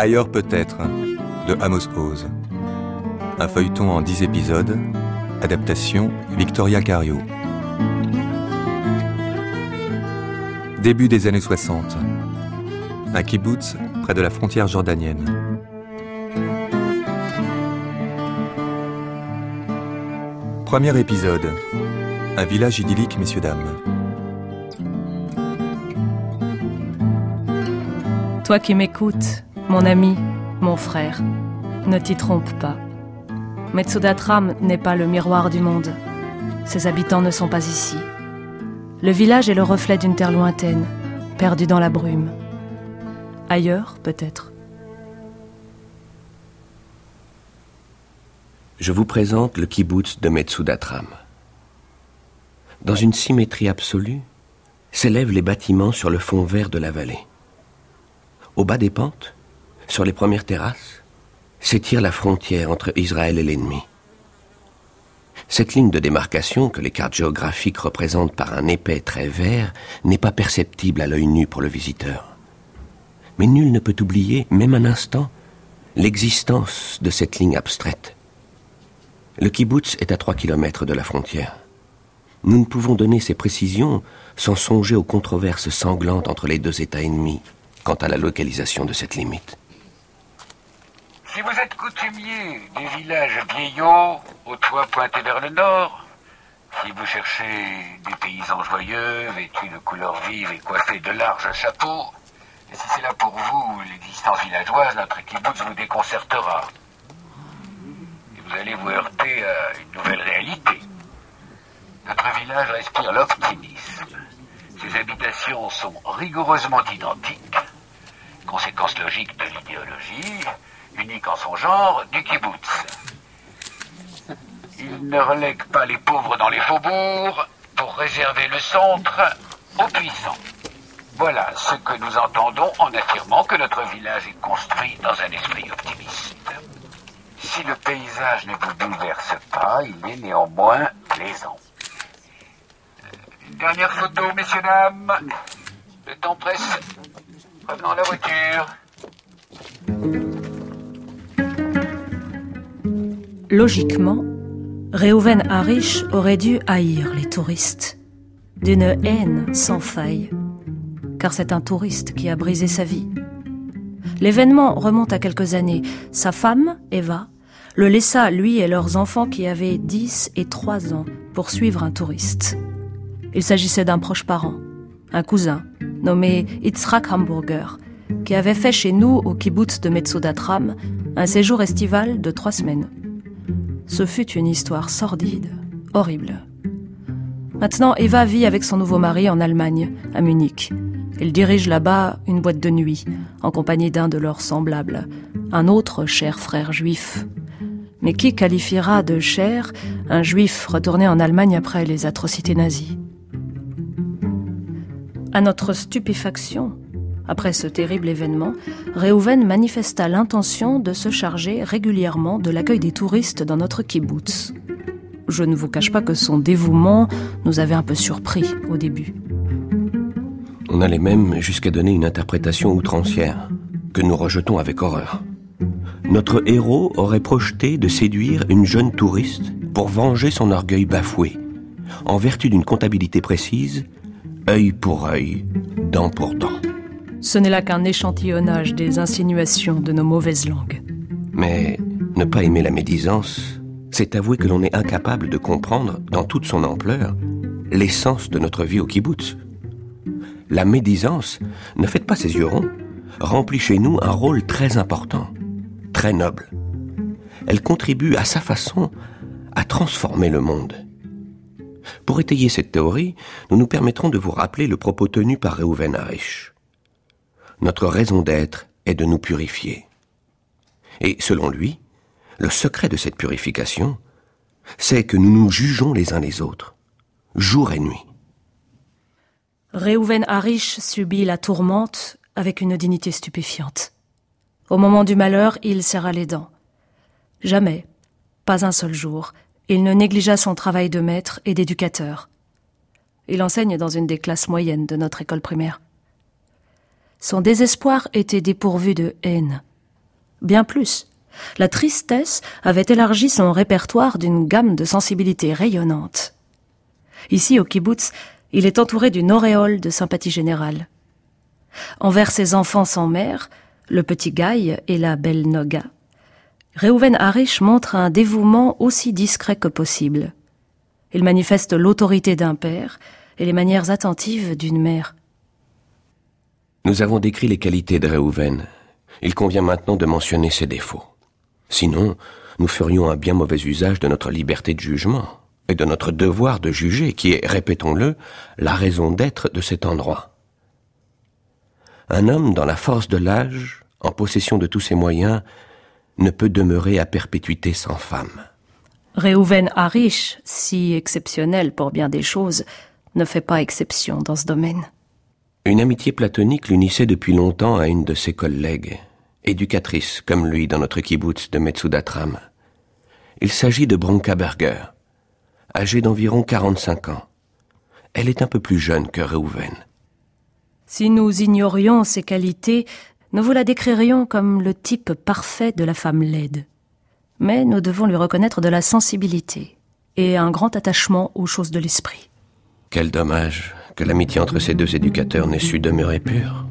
Ailleurs peut-être, de Amos Oz. Un feuilleton en 10 épisodes, adaptation Victoria Cario. Début des années 60. Un kibboutz près de la frontière jordanienne. Premier épisode. Un village idyllique, messieurs, dames. Toi qui m'écoutes, mon ami, mon frère, ne t'y trompe pas. Metsudatram n'est pas le miroir du monde. Ses habitants ne sont pas ici. Le village est le reflet d'une terre lointaine, perdue dans la brume. Ailleurs, peut-être. Je vous présente le kibboutz de Metsudatram. Dans une symétrie absolue, s'élèvent les bâtiments sur le fond vert de la vallée. Au bas des pentes, sur les premières terrasses, s'étire la frontière entre Israël et l'ennemi. Cette ligne de démarcation que les cartes géographiques représentent par un épais trait vert n'est pas perceptible à l'œil nu pour le visiteur. Mais nul ne peut oublier, même un instant, l'existence de cette ligne abstraite. Le kibboutz est à 3 kilomètres de la frontière. Nous ne pouvons donner ces précisions sans songer aux controverses sanglantes entre les deux États ennemis quant à la localisation de cette limite. Si vous êtes coutumier des villages vieillots, aux toits pointés vers le nord, si vous cherchez des paysans joyeux, vêtus de couleurs vives et coiffés de larges chapeaux, et si c'est là pour vous l'existence villageoise, notre kibbutz vous déconcertera. Et vous allez vous heurter à une nouvelle réalité. Notre village respire l'optimisme. Ses habitations sont rigoureusement identiques, conséquence logique de l'idéologie, unique en son genre, du kibboutz. Il ne relègue pas les pauvres dans les faubourgs pour réserver le centre aux puissants. Voilà ce que nous entendons en affirmant que notre village est construit dans un esprit optimiste. Si le paysage ne vous bouleverse pas, il est néanmoins plaisant. Une dernière photo, messieurs, dames. Le temps presse. Revenons à la voiture. Logiquement, Reuven Harish aurait dû haïr les touristes, d'une haine sans faille, car c'est un touriste qui a brisé sa vie. L'événement remonte à quelques années. Sa femme, Eva, le laissa, lui et leurs enfants qui avaient 10 et 3 ans, pour suivre un touriste. Il s'agissait d'un proche parent, un cousin, nommé Yitzhak Hamburger, qui avait fait chez nous, au kibboutz de Metsudatram, un séjour estival de 3 semaines. Ce fut une histoire sordide, horrible. Maintenant, Eva vit avec son nouveau mari en Allemagne, à Munich. Il dirige là-bas une boîte de nuit, en compagnie d'un de leurs semblables, un autre cher frère juif. Mais qui qualifiera de cher un juif retourné en Allemagne après les atrocités nazies ? À notre stupéfaction, après ce terrible événement, Reuven manifesta l'intention de se charger régulièrement de l'accueil des touristes dans notre kibboutz. Je ne vous cache pas que son dévouement nous avait un peu surpris au début. On allait même jusqu'à donner une interprétation outrancière, que nous rejetons avec horreur. Notre héros aurait projeté de séduire une jeune touriste pour venger son orgueil bafoué, en vertu d'une comptabilité précise, œil pour œil, dent pour dent. Ce n'est là qu'un échantillonnage des insinuations de nos mauvaises langues. Mais ne pas aimer la médisance, c'est avouer que l'on est incapable de comprendre, dans toute son ampleur, l'essence de notre vie au kibboutz. La médisance, ne faites pas ses yeux ronds, remplit chez nous un rôle très important, très noble. Elle contribue à sa façon à transformer le monde. Pour étayer cette théorie, nous nous permettrons de vous rappeler le propos tenu par Reuven Harish. Notre raison d'être est de nous purifier. Et selon lui, le secret de cette purification, c'est que nous nous jugeons les uns les autres, jour et nuit. Reuven Harish subit la tourmente avec une dignité stupéfiante. Au moment du malheur, il serra les dents. Jamais, pas un seul jour, il ne négligea son travail de maître et d'éducateur. Il enseigne dans une des classes moyennes de notre école primaire. Son désespoir était dépourvu de haine. bien plus. La tristesse avait élargi son répertoire d'une gamme de sensibilités rayonnantes. Ici, au kibboutz, il est entouré d'une auréole de sympathie générale. Envers ses enfants sans mère, le petit Guy et la belle Noga, Reuven Harish montre un dévouement aussi discret que possible. Il manifeste l'autorité d'un père et les manières attentives d'une mère. Nous avons décrit les qualités de Reuven. Il convient maintenant de mentionner ses défauts. Sinon, nous ferions un bien mauvais usage de notre liberté de jugement et de notre devoir de juger, qui est, répétons-le, la raison d'être de cet endroit. Un homme dans la force de l'âge, en possession de tous ses moyens, ne peut demeurer à perpétuité sans femme. Reuven Harish, si exceptionnel pour bien des choses, ne fait pas exception dans ce domaine. Une amitié platonique l'unissait depuis longtemps à une de ses collègues, éducatrice comme lui dans notre kibboutz de Metsudatram. Il s'agit de Bronka Berger, âgée d'environ 45 ans. Elle est un peu plus jeune que Reuven. Si nous ignorions ses qualités, nous vous la décririons comme le type parfait de la femme laide. Mais nous devons lui reconnaître de la sensibilité et un grand attachement aux choses de l'esprit. Quel dommage que l'amitié entre ces deux éducateurs n'ait su demeurer pure.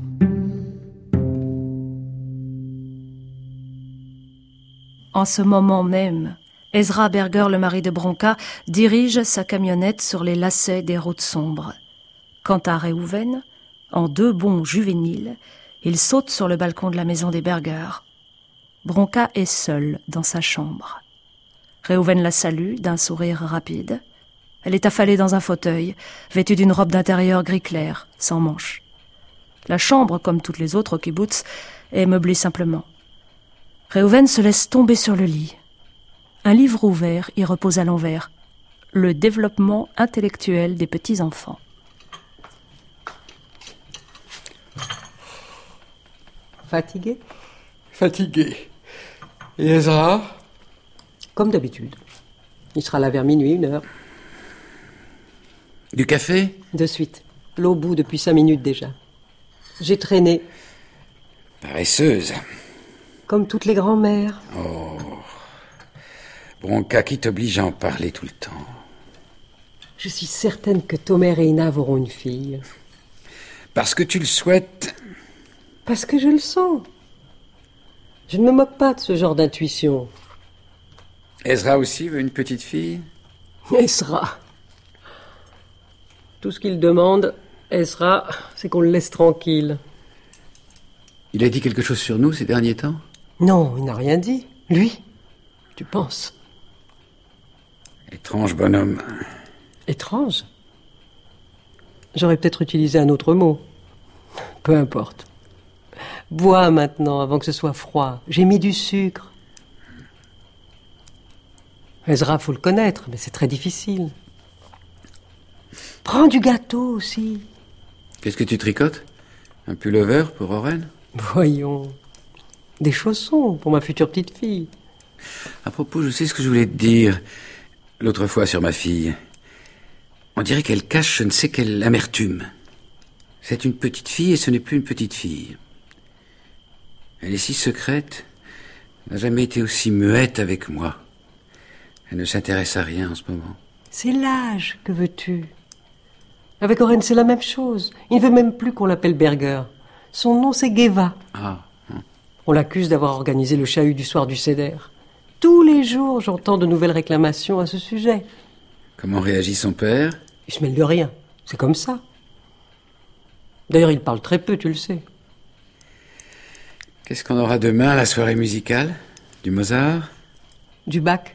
En ce moment même, Ezra Berger, le mari de Bronka, dirige sa camionnette sur les lacets des routes sombres. Quant à Reuven, en deux bonds juvéniles, il saute sur le balcon de la maison des Berger. Bronka est seule dans sa chambre. Reuven la salue d'un sourire rapide. Elle est affalée dans un fauteuil, vêtue d'une robe d'intérieur gris clair, sans manches. La chambre, comme toutes les autres au kibboutz, est meublée simplement. Reuven se laisse tomber sur le lit. Un livre ouvert y repose à l'envers. Le développement intellectuel des petits-enfants. Fatigué ? Fatigué. Et Ezra ? Comme d'habitude. Il sera là vers minuit, 1h. Du café ? De suite. L'eau bout depuis 5 minutes déjà. J'ai traîné. Paresseuse. Comme toutes les grand-mères. Oh. Bronka qui t'oblige à en parler tout le temps. Je suis certaine que Tomer et Inav auront une fille. Parce que tu le souhaites. Parce que je le sens. Je ne me moque pas de ce genre d'intuition. Ezra aussi veut une petite fille ? Ezra. Tout ce qu'il demande, Ezra, c'est qu'on le laisse tranquille. Il a dit quelque chose sur nous ces derniers temps ? Non, il n'a rien dit. Lui, tu penses ? Étrange bonhomme. Étrange ? J'aurais peut-être utilisé un autre mot. Peu importe. Bois maintenant, avant que ce soit froid. J'ai mis du sucre. Ezra, faut le connaître, mais c'est très difficile. Prends du gâteau aussi. Qu'est-ce que tu tricotes ? Un pullover pour Oren ? Voyons. Des chaussons pour ma future petite fille. À propos, je sais ce que je voulais te dire l'autre fois sur ma fille. On dirait qu'elle cache je ne sais quelle amertume. C'est une petite fille et ce n'est plus une petite fille. Elle est si secrète, n'a jamais été aussi muette avec moi. Elle ne s'intéresse à rien en ce moment. C'est l'âge, que veux-tu ? Avec Oren, c'est la même chose. Il ne veut même plus qu'on l'appelle Berger. Son nom, c'est Geva. Ah. On l'accuse d'avoir organisé le chahut du soir du Seder. Tous les jours, j'entends de nouvelles réclamations à ce sujet. Comment réagit son père ? Il se mêle de rien. C'est comme ça. D'ailleurs, il parle très peu, tu le sais. Qu'est-ce qu'on aura demain à la soirée musicale ? Du Mozart ? Du Bach.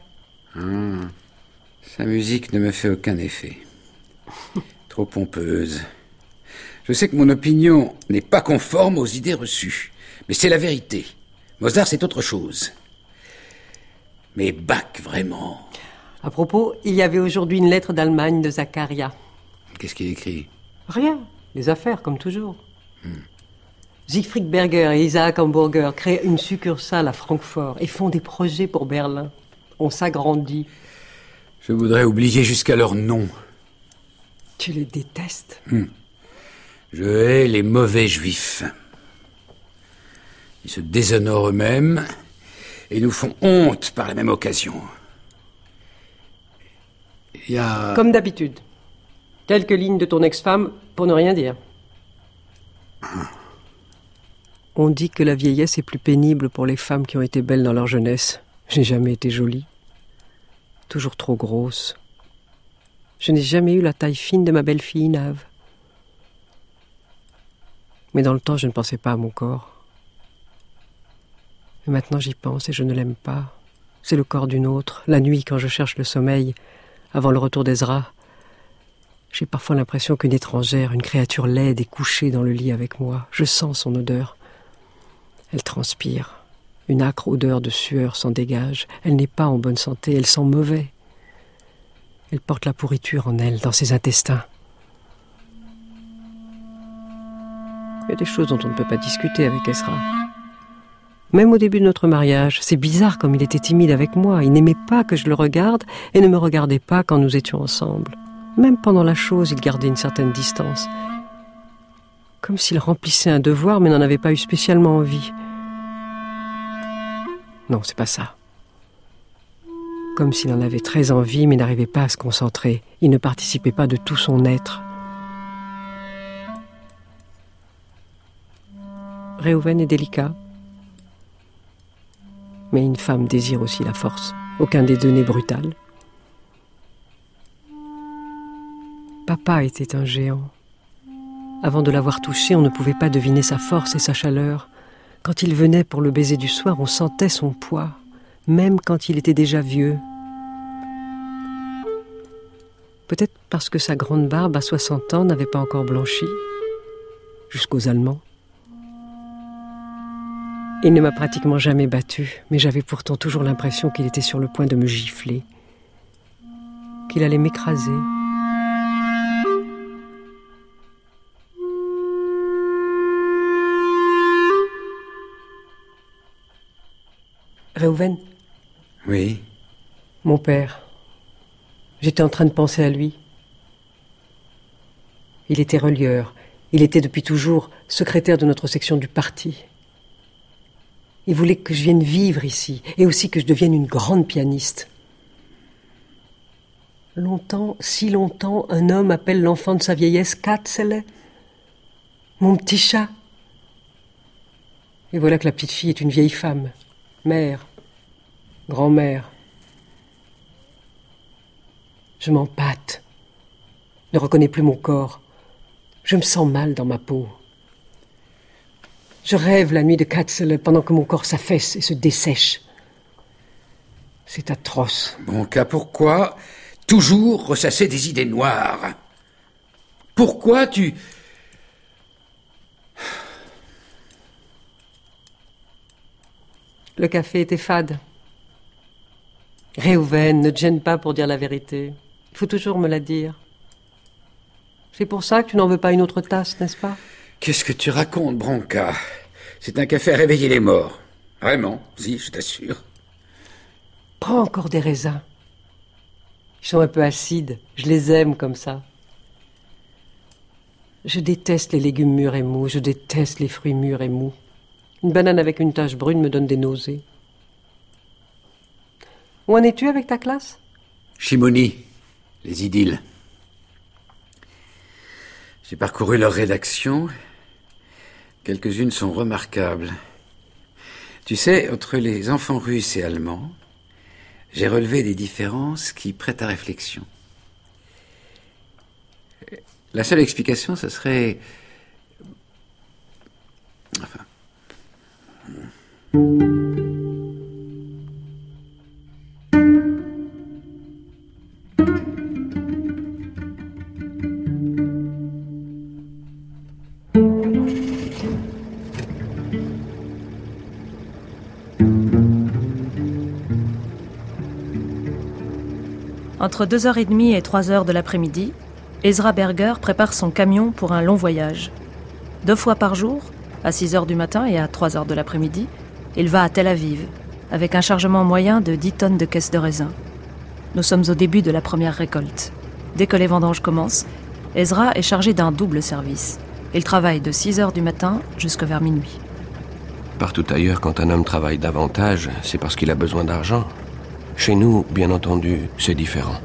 Sa musique ne me fait aucun effet. Trop pompeuse. Je sais que mon opinion n'est pas conforme aux idées reçues, mais c'est la vérité. Mozart, c'est autre chose. Mais Bach, vraiment. À propos, il y avait aujourd'hui une lettre d'Allemagne de Zacharia. Qu'est-ce qu'il écrit ? Rien. Les affaires, comme toujours. Siegfried Berger et Isaac Hamburger créent une succursale à Francfort et font des projets pour Berlin. On s'agrandit. Je voudrais oublier jusqu'à leur nom. Tu les détestes. Je hais les mauvais juifs. Ils se déshonorent eux-mêmes et nous font honte par la même occasion. Il y a... Comme d'habitude. Quelques lignes de ton ex-femme, pour ne rien dire. On dit que la vieillesse est plus pénible pour les femmes qui ont été belles dans leur jeunesse. Je n'ai jamais été jolie. Toujours trop grosse. Je n'ai jamais eu la taille fine de ma belle-fille Nave. Mais dans le temps, je ne pensais pas à mon corps. Et maintenant, j'y pense et je ne l'aime pas. C'est le corps d'une autre. La nuit, quand je cherche le sommeil, avant le retour d'Ezra, j'ai parfois l'impression qu'une étrangère, une créature laide est couchée dans le lit avec moi. Je sens son odeur. Elle transpire. Une âcre odeur de sueur s'en dégage. Elle n'est pas en bonne santé, elle sent mauvais. Elle porte la pourriture en elle, dans ses intestins. Il y a des choses dont on ne peut pas discuter avec Ezra. Même au début de notre mariage, c'est bizarre comme il était timide avec moi. Il n'aimait pas que je le regarde et ne me regardait pas quand nous étions ensemble. Même pendant la chose, il gardait une certaine distance. Comme s'il remplissait un devoir mais n'en avait pas eu spécialement envie. Non, c'est pas ça. Comme s'il en avait très envie mais n'arrivait pas à se concentrer. Il ne participait pas de tout son être. Réhouven est délicat. Mais une femme désire aussi la force. Aucun des deux n'est brutal. Papa était un géant. Avant de l'avoir touché, on ne pouvait pas deviner sa force et sa chaleur. Quand il venait pour le baiser du soir, on sentait son poids, même quand il était déjà vieux. Peut-être parce que sa grande barbe à 60 ans n'avait pas encore blanchi, jusqu'aux Allemands. Il ne m'a pratiquement jamais battue, mais j'avais pourtant toujours l'impression qu'il était sur le point de me gifler, qu'il allait m'écraser. Réhouven ? Oui. Mon père. J'étais en train de penser à lui. Il était relieur. Il était depuis toujours secrétaire de notre section du parti. Il voulait que je vienne vivre ici, et aussi que je devienne une grande pianiste. Longtemps, si longtemps, un homme appelle l'enfant de sa vieillesse Katzele, mon petit chat. Et voilà que la petite fille est une vieille femme, mère, grand-mère. Je m'empâte, ne reconnais plus mon corps. Je me sens mal dans ma peau. Je rêve la nuit de Katzele pendant que mon corps s'affaisse et se dessèche. C'est atroce. Bronca, pourquoi toujours ressasser des idées noires? Pourquoi tu... Le café était fade. Réhouven, ne te gêne pas pour dire la vérité. Il faut toujours me la dire. C'est pour ça que tu n'en veux pas une autre tasse, n'est-ce pas? Qu'est-ce que tu racontes, Bronca? C'est un café à réveiller les morts. Vraiment, si, je t'assure. Prends encore des raisins. Ils sont un peu acides. Je les aime comme ça. Je déteste les légumes mûrs et mous. Je déteste les fruits mûrs et mous. Une banane avec une tache brune me donne des nausées. Où en es-tu avec ta classe? Chimoni, les idylles. J'ai parcouru leur rédaction. Quelques-unes sont remarquables. Tu sais, entre les enfants russes et allemands, j'ai relevé des différences qui prêtent à réflexion. La seule explication, ce serait... Enfin... Entre 2h30 et 3h de l'après-midi, Ezra Berger prépare son camion pour un long voyage. 2 fois par jour, à 6h du matin et à 3h de l'après-midi, il va à Tel Aviv, avec un chargement moyen de 10 tonnes de caisses de raisin. Nous sommes au début de la première récolte. Dès que les vendanges commencent, Ezra est chargé d'un double service. Il travaille de 6h du matin jusqu'à vers minuit. Partout ailleurs, quand un homme travaille davantage, c'est parce qu'il a besoin d'argent. Chez nous, bien entendu, c'est différent.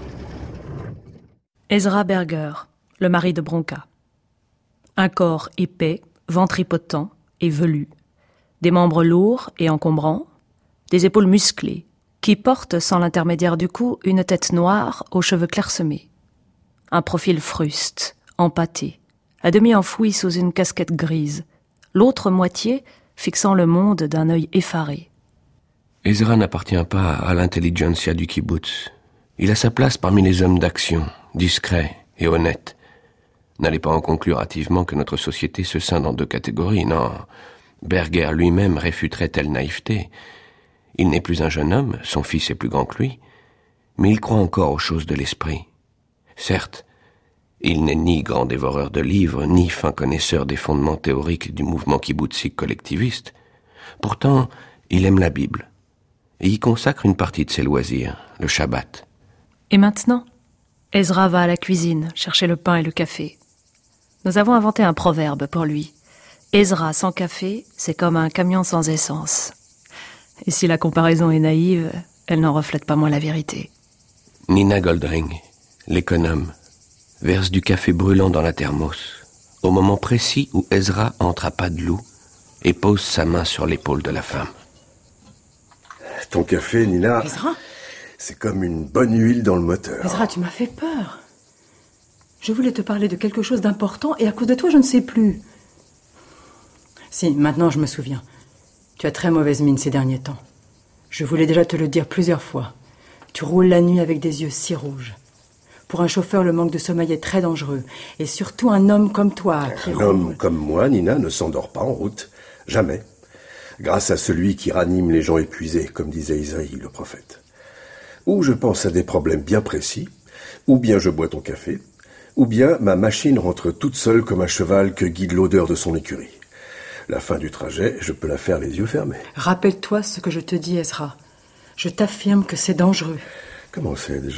Ezra Berger, le mari de Bronca. Un corps épais, ventripotent et velu. Des membres lourds et encombrants. Des épaules musclées, qui portent, sans l'intermédiaire du cou, une tête noire aux cheveux clairsemés. Un profil fruste, empâté, à demi enfoui sous une casquette grise, l'autre moitié fixant le monde d'un œil effaré. Ezra n'appartient pas à l'intelligentsia du kibbutz. Il a sa place parmi les hommes d'action, discrets et honnêtes. N'allez pas en conclure hâtivement que notre société se scinde en deux catégories, non. Berger lui-même réfuterait telle naïveté. Il n'est plus un jeune homme, son fils est plus grand que lui, mais il croit encore aux choses de l'esprit. Certes, il n'est ni grand dévoreur de livres, ni fin connaisseur des fondements théoriques du mouvement kibboutzik collectiviste. Pourtant, il aime la Bible, et y consacre une partie de ses loisirs, le Shabbat. Et maintenant, Ezra va à la cuisine chercher le pain et le café. Nous avons inventé un proverbe pour lui. Ezra sans café, c'est comme un camion sans essence. Et si la comparaison est naïve, elle n'en reflète pas moins la vérité. Nina Goldring, l'économe, verse du café brûlant dans la thermos, au moment précis où Ezra entre à pas de loup et pose sa main sur l'épaule de la femme. Ton café, Nina, Ezra ? C'est comme une bonne huile dans le moteur. Ezra, tu m'as fait peur. Je voulais te parler de quelque chose d'important et à cause de toi, je ne sais plus. Si, maintenant je me souviens. Tu as très mauvaise mine ces derniers temps. Je voulais déjà te le dire plusieurs fois. Tu roules la nuit avec des yeux si rouges. Pour un chauffeur, le manque de sommeil est très dangereux. Et surtout un homme comme toi qui Un roule. homme comme moi, Nina, ne s'endort pas en route. Jamais. Grâce à celui qui ranime les gens épuisés, comme disait Isaïe, le prophète. Ou je pense à des problèmes bien précis, ou bien je bois ton café, ou bien ma machine rentre toute seule comme un cheval que guide l'odeur de son écurie. La fin du trajet, je peux la faire les yeux fermés. Rappelle-toi ce que je te dis, Ezra. Je t'affirme que c'est dangereux. Comment c'est déjà ?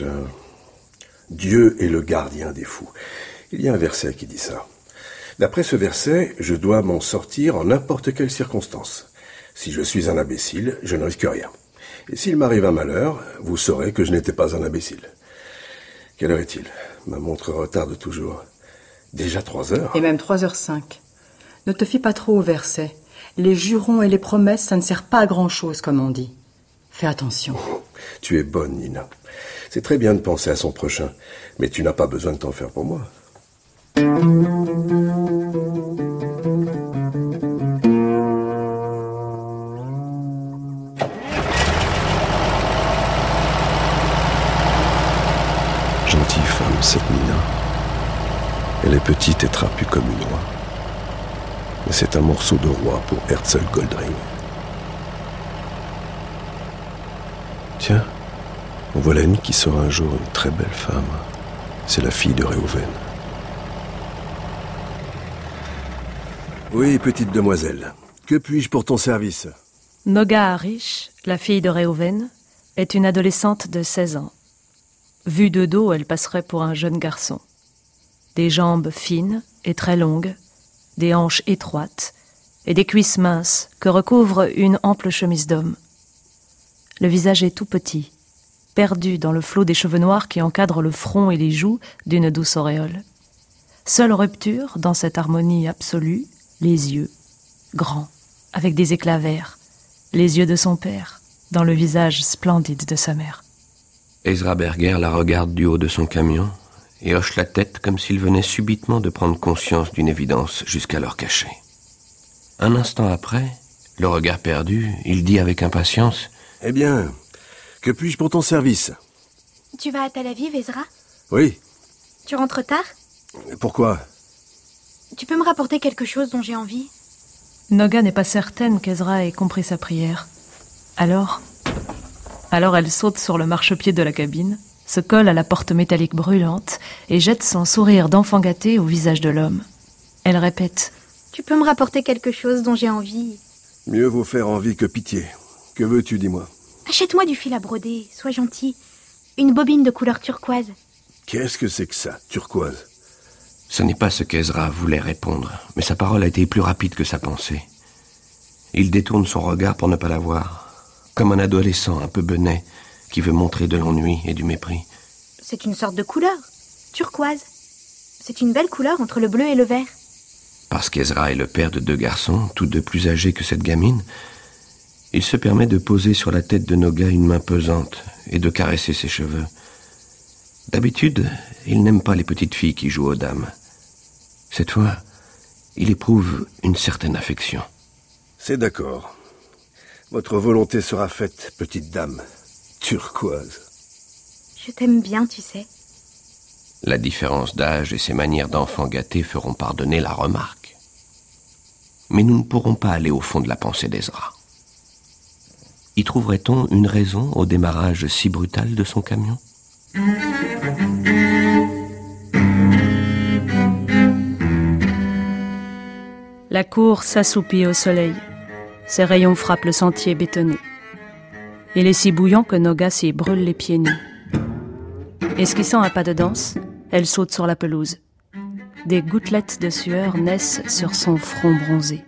Dieu est le gardien des fous. Il y a un verset qui dit ça. D'après ce verset, je dois m'en sortir en n'importe quelle circonstance. Si je suis un imbécile, je ne risque rien. Et s'il m'arrive un malheur, vous saurez que je n'étais pas un imbécile. Quelle heure est-il ? Ma montre retarde toujours. Déjà 3 heures. Et même 3h05. Ne te fie pas trop au verset. Les jurons et les promesses, ça ne sert pas à grand-chose, comme on dit. Fais attention. Tu es bonne, Nina. C'est très bien de penser à son prochain, mais tu n'as pas besoin de t'en faire pour moi. Gentille femme, cette Nina. Elle est petite et trapue comme une oie. Mais c'est un morceau de roi pour Herzl Goldring. Tiens, en voilà une qui sera un jour une très belle femme. C'est la fille de Réhouven. Oui, petite demoiselle. Que puis-je pour ton service ? Noga Harish, la fille de Réhouven, est une adolescente de 16 ans. Vue de dos, elle passerait pour un jeune garçon. Des jambes fines et très longues, des hanches étroites et des cuisses minces que recouvre une ample chemise d'homme. Le visage est tout petit, perdu dans le flot des cheveux noirs qui encadrent le front et les joues d'une douce auréole. Seule rupture, dans cette harmonie absolue, les yeux, grands, avec des éclats verts, les yeux de son père, dans le visage splendide de sa mère. Ezra Berger la regarde du haut de son camion et hoche la tête comme s'il venait subitement de prendre conscience d'une évidence jusqu'alors cachée. Un instant après, le regard perdu, il dit avec impatience : Eh bien, que puis-je pour ton service ? Tu vas à Tel Aviv, Ezra ? Oui. Tu rentres tard ? Pourquoi ? Tu peux me rapporter quelque chose dont j'ai envie ? Noga n'est pas certaine qu'Ezra ait compris sa prière. Alors elle saute sur le marchepied de la cabine, se colle à la porte métallique brûlante et jette son sourire d'enfant gâté au visage de l'homme. Elle répète : Tu peux me rapporter quelque chose dont j'ai envie ? Mieux vaut faire envie que pitié. Que veux-tu, dis-moi ? Achète-moi du fil à broder, sois gentil. Une bobine de couleur turquoise. Qu'est-ce que c'est que ça, turquoise ? Ce n'est pas ce qu'Ezra voulait répondre, mais sa parole a été plus rapide que sa pensée. Il détourne son regard pour ne pas la voir, comme un adolescent un peu benet qui veut montrer de l'ennui et du mépris. C'est une sorte de couleur, turquoise. C'est une belle couleur entre le bleu et le vert. Parce qu'Ezra est le père de 2 garçons, tous 2 plus âgés que cette gamine, il se permet de poser sur la tête de Noga une main pesante et de caresser ses cheveux. D'habitude, il n'aime pas les petites filles qui jouent aux dames. Cette fois, il éprouve une certaine affection. C'est d'accord. Votre volonté sera faite, petite dame. Turquoise. Je t'aime bien, tu sais. La différence d'âge et ses manières d'enfant gâté feront pardonner la remarque. Mais nous ne pourrons pas aller au fond de la pensée d'Ezra. Y trouverait-on une raison au démarrage si brutal de son camion ? La cour s'assoupit au soleil. Ses rayons frappent le sentier bétonné. Il est si bouillant que Noga s'y brûle les pieds nus. Esquissant un pas de danse, elle saute sur la pelouse. Des gouttelettes de sueur naissent sur son front bronzé.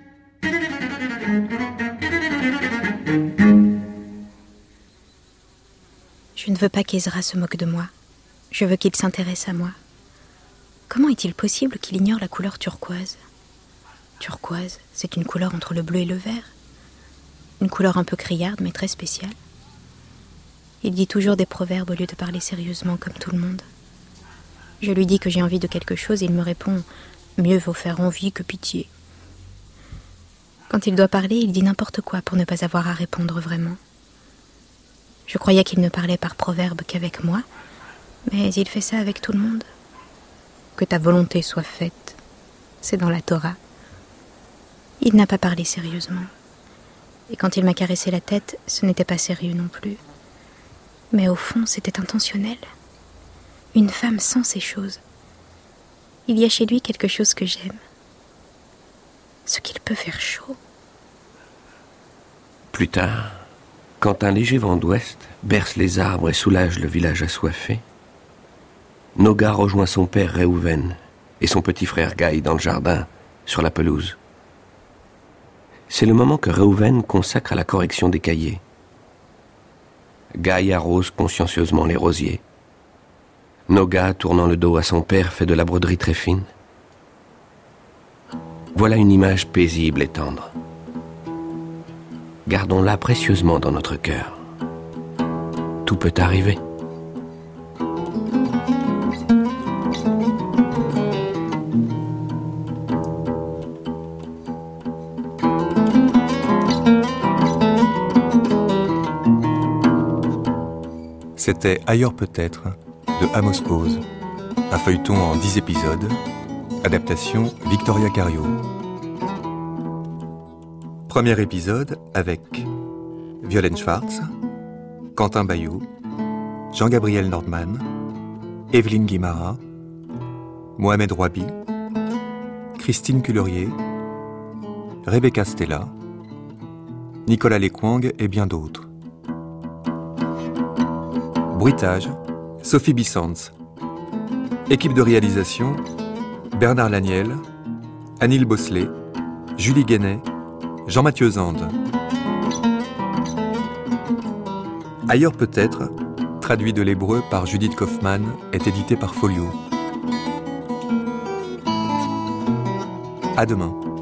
Je ne veux pas qu'Ezra se moque de moi. Je veux qu'il s'intéresse à moi. Comment est-il possible qu'il ignore la couleur turquoise ? Turquoise, c'est une couleur entre le bleu et le vert. Une couleur un peu criarde, mais très spéciale. Il dit toujours des proverbes au lieu de parler sérieusement comme tout le monde. Je lui dis que j'ai envie de quelque chose et il me répond « Mieux vaut faire envie que pitié ». Quand il doit parler, il dit n'importe quoi pour ne pas avoir à répondre vraiment. Je croyais qu'il ne parlait par proverbe qu'avec moi, mais il fait ça avec tout le monde. Que ta volonté soit faite, c'est dans la Torah. Il n'a pas parlé sérieusement. Et quand il m'a caressé la tête, ce n'était pas sérieux non plus. Mais au fond, c'était intentionnel. Une femme sent ces choses. Il y a chez lui quelque chose que j'aime. Ce qu'il peut faire chaud. Plus tard, quand un léger vent d'ouest berce les arbres et soulage le village assoiffé, Noga rejoint son père Réhouven et son petit frère Gaï dans le jardin, sur la pelouse. C'est le moment que Réhouven consacre à la correction des cahiers. Gaï arrose consciencieusement les rosiers. Noga, tournant le dos à son père, fait de la broderie très fine. Voilà une image paisible et tendre. Gardons-la précieusement dans notre cœur. Tout peut arriver. C'était Ailleurs peut-être de Amos Oz, un feuilleton en 10 épisodes, adaptation Victoria Cario. Premier épisode avec Violaine Schwartz, Quentin Bayou, Jean-Gabriel Nordman, Evelyne Guimara, Mohamed Rouabi, Christine Cullerier, Rebecca Stella, Nicolas Lequang et bien d'autres. Bruitage, Sophie Bissans. Équipe de réalisation, Bernard Laniel, Anil Bosselet, Julie Guénet, Jean-Mathieu Zande. Ailleurs peut-être, traduit de l'hébreu par Judith Kaufmann, est édité par Folio. À demain.